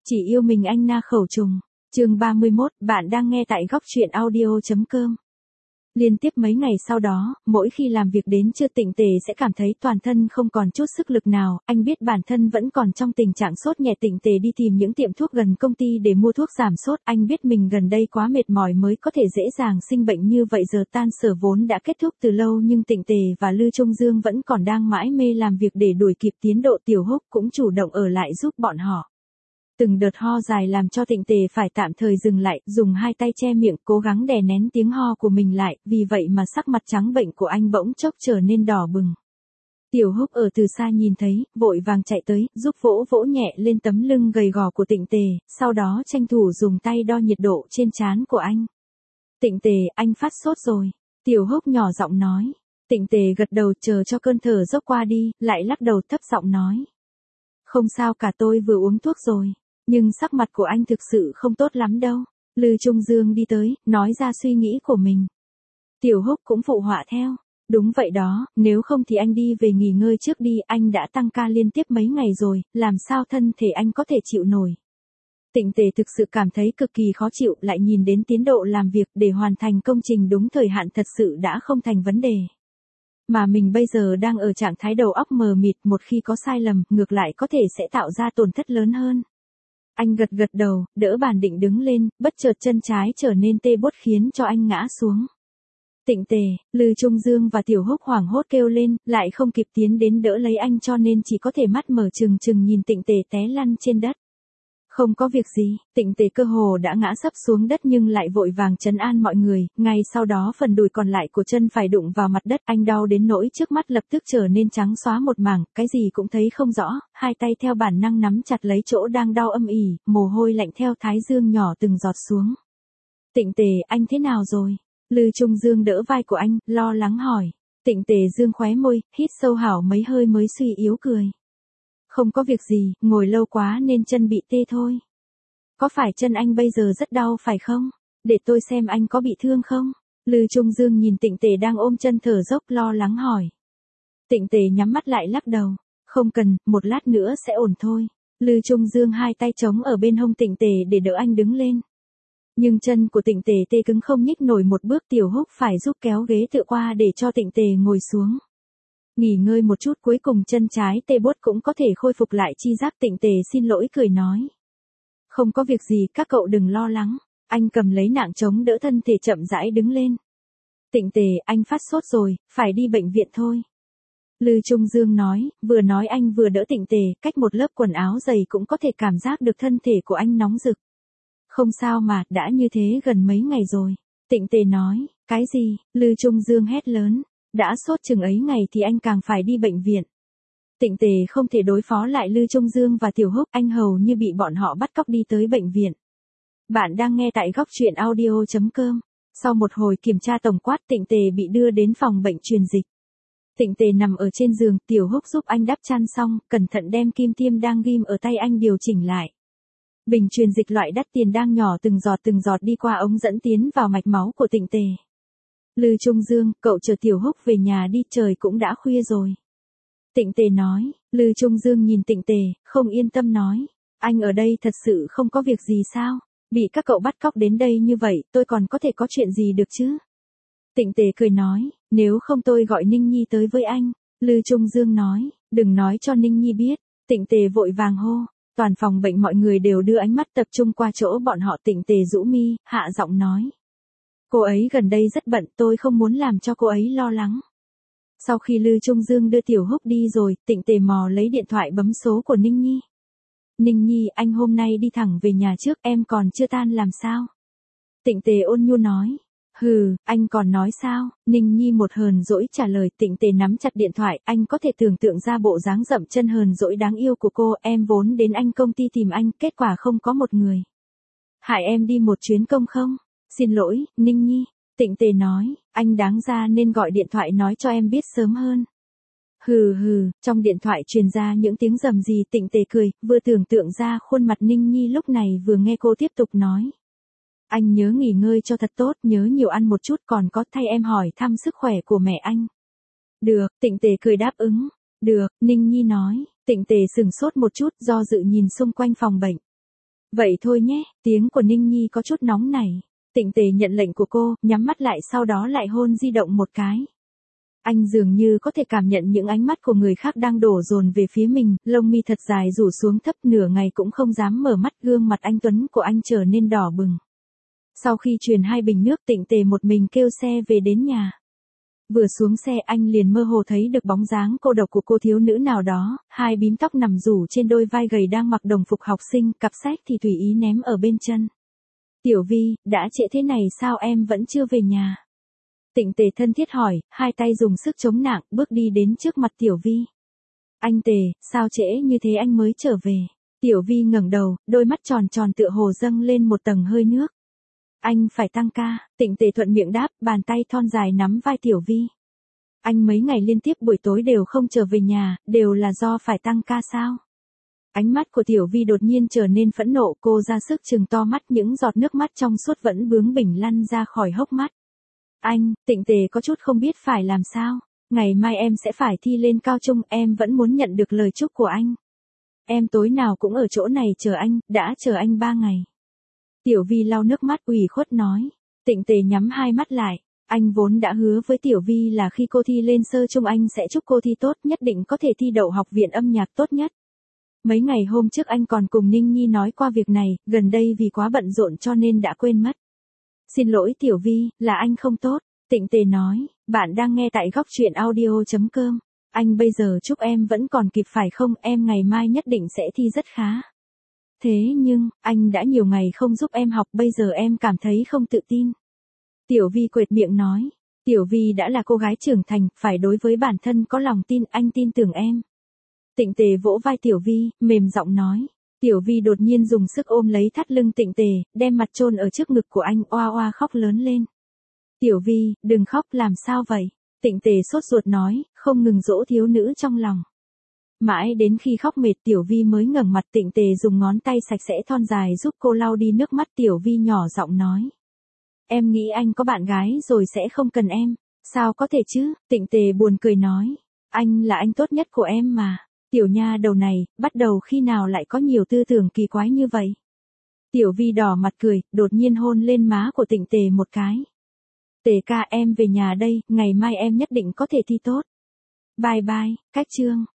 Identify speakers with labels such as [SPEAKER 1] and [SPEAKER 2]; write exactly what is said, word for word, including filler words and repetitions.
[SPEAKER 1] Chỉ yêu mình anh na khẩu trùng. Chương ba mươi mốt, bạn đang nghe tại góc truyện audio chấm com. Liên tiếp mấy ngày sau đó, mỗi khi làm việc đến trưa Tịnh Tề sẽ cảm thấy toàn thân không còn chút sức lực nào, anh biết bản thân vẫn còn trong tình trạng sốt nhẹ. Tịnh Tề đi tìm những tiệm thuốc gần công ty để mua thuốc giảm sốt, anh biết mình gần đây quá mệt mỏi mới có thể dễ dàng sinh bệnh như vậy. Giờ tan sở vốn đã kết thúc từ lâu nhưng Tịnh Tề và Lư Trung Dương vẫn còn đang mãi mê làm việc để đuổi kịp tiến độ. Tiểu Húc cũng chủ động ở lại giúp bọn họ. Từng đợt ho dài làm cho Tịnh Tề phải tạm thời dừng lại, dùng hai tay che miệng, cố gắng đè nén tiếng ho của mình lại, vì vậy mà sắc mặt trắng bệnh của anh bỗng chốc trở nên đỏ bừng. Tiểu Húc ở từ xa nhìn thấy, vội vàng chạy tới, giúp vỗ vỗ nhẹ lên tấm lưng gầy gò của Tịnh Tề, sau đó tranh thủ dùng tay đo nhiệt độ trên trán của anh. Tịnh Tề, anh phát sốt rồi. Tiểu Húc nhỏ giọng nói. Tịnh Tề gật đầu, chờ cho cơn thở dốc qua đi, lại lắc đầu thấp giọng nói. Không sao cả, tôi vừa uống thuốc rồi. Nhưng sắc mặt của anh thực sự không tốt lắm đâu. Lư Trung Dương đi tới, nói ra suy nghĩ của mình. Tiểu Húc cũng phụ họa theo. Đúng vậy đó, nếu không thì anh đi về nghỉ ngơi trước đi, anh đã tăng ca liên tiếp mấy ngày rồi, làm sao thân thể anh có thể chịu nổi. Tịnh Tề thực sự cảm thấy cực kỳ khó chịu, lại nhìn đến tiến độ làm việc để hoàn thành công trình đúng thời hạn thật sự đã không thành vấn đề. Mà mình bây giờ đang ở trạng thái đầu óc mờ mịt, một khi có sai lầm, ngược lại có thể sẽ tạo ra tổn thất lớn hơn. Anh gật gật đầu, đỡ bàn định đứng lên, bất chợt chân trái trở nên tê buốt khiến cho anh ngã xuống. Tịnh Tề, Lư Trung Dương và Tiểu Húc hoảng hốt kêu lên, lại không kịp tiến đến đỡ lấy anh cho nên chỉ có thể mắt mở trừng trừng nhìn Tịnh Tề té lăn trên đất. Không có việc gì, Tịnh Tề cơ hồ đã ngã sấp xuống đất nhưng lại vội vàng trấn an mọi người, ngay sau đó phần đùi còn lại của chân phải đụng vào mặt đất, anh đau đến nỗi trước mắt lập tức trở nên trắng xóa một mảng, cái gì cũng thấy không rõ, hai tay theo bản năng nắm chặt lấy chỗ đang đau âm ỉ, mồ hôi lạnh theo thái dương nhỏ từng giọt xuống. Tịnh Tề, anh thế nào rồi? Lư Trung Dương đỡ vai của anh, lo lắng hỏi. Tịnh Tề dương khóe môi, hít sâu hảo mấy hơi mới suy yếu cười. Không có việc gì, ngồi lâu quá nên chân bị tê thôi. Có phải chân anh bây giờ rất đau phải không? Để tôi xem anh có bị thương không? Lư Trung Dương nhìn Tịnh Tề đang ôm chân thở dốc lo lắng hỏi. Tịnh Tề nhắm mắt lại lắc đầu. Không cần, một lát nữa sẽ ổn thôi. Lư Trung Dương hai tay chống ở bên hông Tịnh Tề để đỡ anh đứng lên. Nhưng chân của Tịnh Tề tê cứng không nhích nổi một bước. Tiểu Húc phải giúp kéo ghế tựa qua để cho Tịnh Tề ngồi xuống. Nghỉ ngơi một chút, cuối cùng chân trái tê buốt cũng có thể khôi phục lại chi giác. Tịnh Tề xin lỗi cười nói. Không có việc gì, các cậu đừng lo lắng. Anh cầm lấy nạng chống đỡ thân thể chậm rãi đứng lên. Tịnh Tề, anh phát sốt rồi, phải đi bệnh viện thôi. Lư Trung Dương nói, vừa nói anh vừa đỡ Tịnh Tề, cách một lớp quần áo dày cũng có thể cảm giác được thân thể của anh nóng rực. Không sao mà, đã như thế gần mấy ngày rồi. Tịnh Tề nói, cái gì? Lư Trung Dương hét lớn. Đã sốt chừng ấy ngày thì anh càng phải đi bệnh viện. Tịnh Tề không thể đối phó lại Lư Trung Dương và Tiểu Húc, anh hầu như bị bọn họ bắt cóc đi tới bệnh viện. Bạn đang nghe tại góc truyện audio chấm com. Sau một hồi kiểm tra tổng quát, Tịnh Tề bị đưa đến phòng bệnh truyền dịch. Tịnh Tề nằm ở trên giường, Tiểu Húc giúp anh đắp chăn xong, cẩn thận đem kim tiêm đang ghim ở tay anh điều chỉnh lại. Bình truyền dịch loại đắt tiền đang nhỏ từng giọt từng giọt đi qua ống dẫn tiến vào mạch máu của Tịnh Tề. Lư Trung Dương, cậu chờ Tiểu Húc về nhà đi, trời cũng đã khuya rồi. Tịnh Tề nói. Lư Trung Dương nhìn Tịnh Tề, không yên tâm nói. Anh ở đây thật sự không có việc gì sao? Bị các cậu bắt cóc đến đây như vậy, tôi còn có thể có chuyện gì được chứ? Tịnh Tề cười nói, nếu không tôi gọi Ninh Nhi tới với anh. Lư Trung Dương nói, đừng nói cho Ninh Nhi biết. Tịnh Tề vội vàng hô. Toàn phòng bệnh mọi người đều đưa ánh mắt tập trung qua chỗ bọn họ. Tịnh Tề rũ mi, hạ giọng nói. Cô ấy gần đây rất bận, tôi không muốn làm cho cô ấy lo lắng. Sau khi Lư Trung Dương đưa Tiểu Húc đi rồi, Tịnh Tề mò lấy điện thoại bấm số của Ninh Nhi. Ninh Nhi, anh hôm nay đi thẳng về nhà trước, em còn chưa tan làm sao? Tịnh Tề ôn nhu nói. Hừ, anh còn nói sao? Ninh Nhi một hờn dỗi trả lời. Tịnh Tề nắm chặt điện thoại, anh có thể tưởng tượng ra bộ dáng dậm chân hờn dỗi đáng yêu của cô. Em vốn đến anh công ty tìm anh, kết quả không có một người. Hại em đi một chuyến công không? Xin lỗi, Ninh Nhi. Tịnh Tề nói, anh đáng ra nên gọi điện thoại nói cho em biết sớm hơn. Hừ hừ, trong điện thoại truyền ra những tiếng rầm rì. Tịnh Tề cười, vừa tưởng tượng ra khuôn mặt Ninh Nhi lúc này vừa nghe cô tiếp tục nói. Anh nhớ nghỉ ngơi cho thật tốt, nhớ nhiều ăn một chút, còn có thay em hỏi thăm sức khỏe của mẹ anh. Được, Tịnh Tề cười đáp ứng. Được, Ninh Nhi nói. Tịnh Tề sửng sốt một chút, do dự nhìn xung quanh phòng bệnh. Vậy thôi nhé, tiếng của Ninh Nhi có chút nóng nảy. Tịnh Tề nhận lệnh của cô, nhắm mắt lại sau đó lại hôn di động một cái. Anh dường như có thể cảm nhận những ánh mắt của người khác đang đổ dồn về phía mình, lông mi thật dài rủ xuống thấp, nửa ngày cũng không dám mở mắt, gương mặt anh tuấn của anh trở nên đỏ bừng. Sau khi truyền hai bình nước, Tịnh Tề một mình kêu xe về đến nhà. Vừa xuống xe anh liền mơ hồ thấy được bóng dáng cô độc của cô thiếu nữ nào đó, hai bím tóc nằm rủ trên đôi vai gầy đang mặc đồng phục học sinh, cặp sách thì tùy ý ném ở bên chân. Tiểu Vi, đã trễ thế này sao em vẫn chưa về nhà? Tịnh Tề thân thiết hỏi, hai tay dùng sức chống nạng, bước đi đến trước mặt Tiểu Vi. Anh Tề, sao trễ như thế anh mới trở về? Tiểu Vi ngẩng đầu, đôi mắt tròn tròn tựa hồ dâng lên một tầng hơi nước. Anh phải tăng ca, Tịnh Tề thuận miệng đáp, bàn tay thon dài nắm vai Tiểu Vi. Anh mấy ngày liên tiếp buổi tối đều không trở về nhà, đều là do phải tăng ca sao? Ánh mắt của Tiểu Vi đột nhiên trở nên phẫn nộ, cô ra sức trừng to mắt, những giọt nước mắt trong suốt vẫn bướng bỉnh lăn ra khỏi hốc mắt. Anh, Tịnh Tề có chút không biết phải làm sao. Ngày mai em sẽ phải thi lên cao trung, em vẫn muốn nhận được lời chúc của anh. Em tối nào cũng ở chỗ này chờ anh, đã chờ anh ba ngày. Tiểu Vi lau nước mắt ủy khuất nói. Tịnh Tề nhắm hai mắt lại. Anh vốn đã hứa với Tiểu Vi là khi cô thi lên sơ trung anh sẽ chúc cô thi tốt, nhất định có thể thi đậu học viện âm nhạc tốt nhất. Mấy ngày hôm trước anh còn cùng Ninh Nhi nói qua việc này, gần đây vì quá bận rộn cho nên đã quên mất. Xin lỗi Tiểu Vi, là anh không tốt. Tịnh Tề nói, bạn đang nghe tại góc truyện audio chấm com. Anh bây giờ chúc em vẫn còn kịp phải không, em ngày mai nhất định sẽ thi rất khá. Thế nhưng, anh đã nhiều ngày không giúp em học, bây giờ em cảm thấy không tự tin. Tiểu Vi quệt miệng nói, Tiểu Vi đã là cô gái trưởng thành, phải đối với bản thân có lòng tin, anh tin tưởng em. Tịnh Tề vỗ vai Tiểu Vi, mềm giọng nói. Tiểu Vi đột nhiên dùng sức ôm lấy thắt lưng Tịnh Tề, đem mặt chôn ở trước ngực của anh, oa oa khóc lớn lên. Tiểu Vi, đừng khóc, làm sao vậy? Tịnh Tề sốt ruột nói, không ngừng dỗ thiếu nữ trong lòng. Mãi đến khi khóc mệt Tiểu Vi mới ngẩng mặt, Tịnh Tề dùng ngón tay sạch sẽ thon dài giúp cô lau đi nước mắt. Tiểu Vi nhỏ giọng nói. Em nghĩ anh có bạn gái rồi sẽ không cần em. Sao có thể chứ? Tịnh Tề buồn cười nói. Anh là anh tốt nhất của em mà. Tiểu nha đầu này, bắt đầu khi nào lại có nhiều tư tưởng kỳ quái như vậy? Tiểu Vi đỏ mặt cười, đột nhiên hôn lên má của Tịnh Tề một cái. Tề ca, em về nhà đây, ngày mai em nhất định có thể thi tốt. Bye bye, cách chương.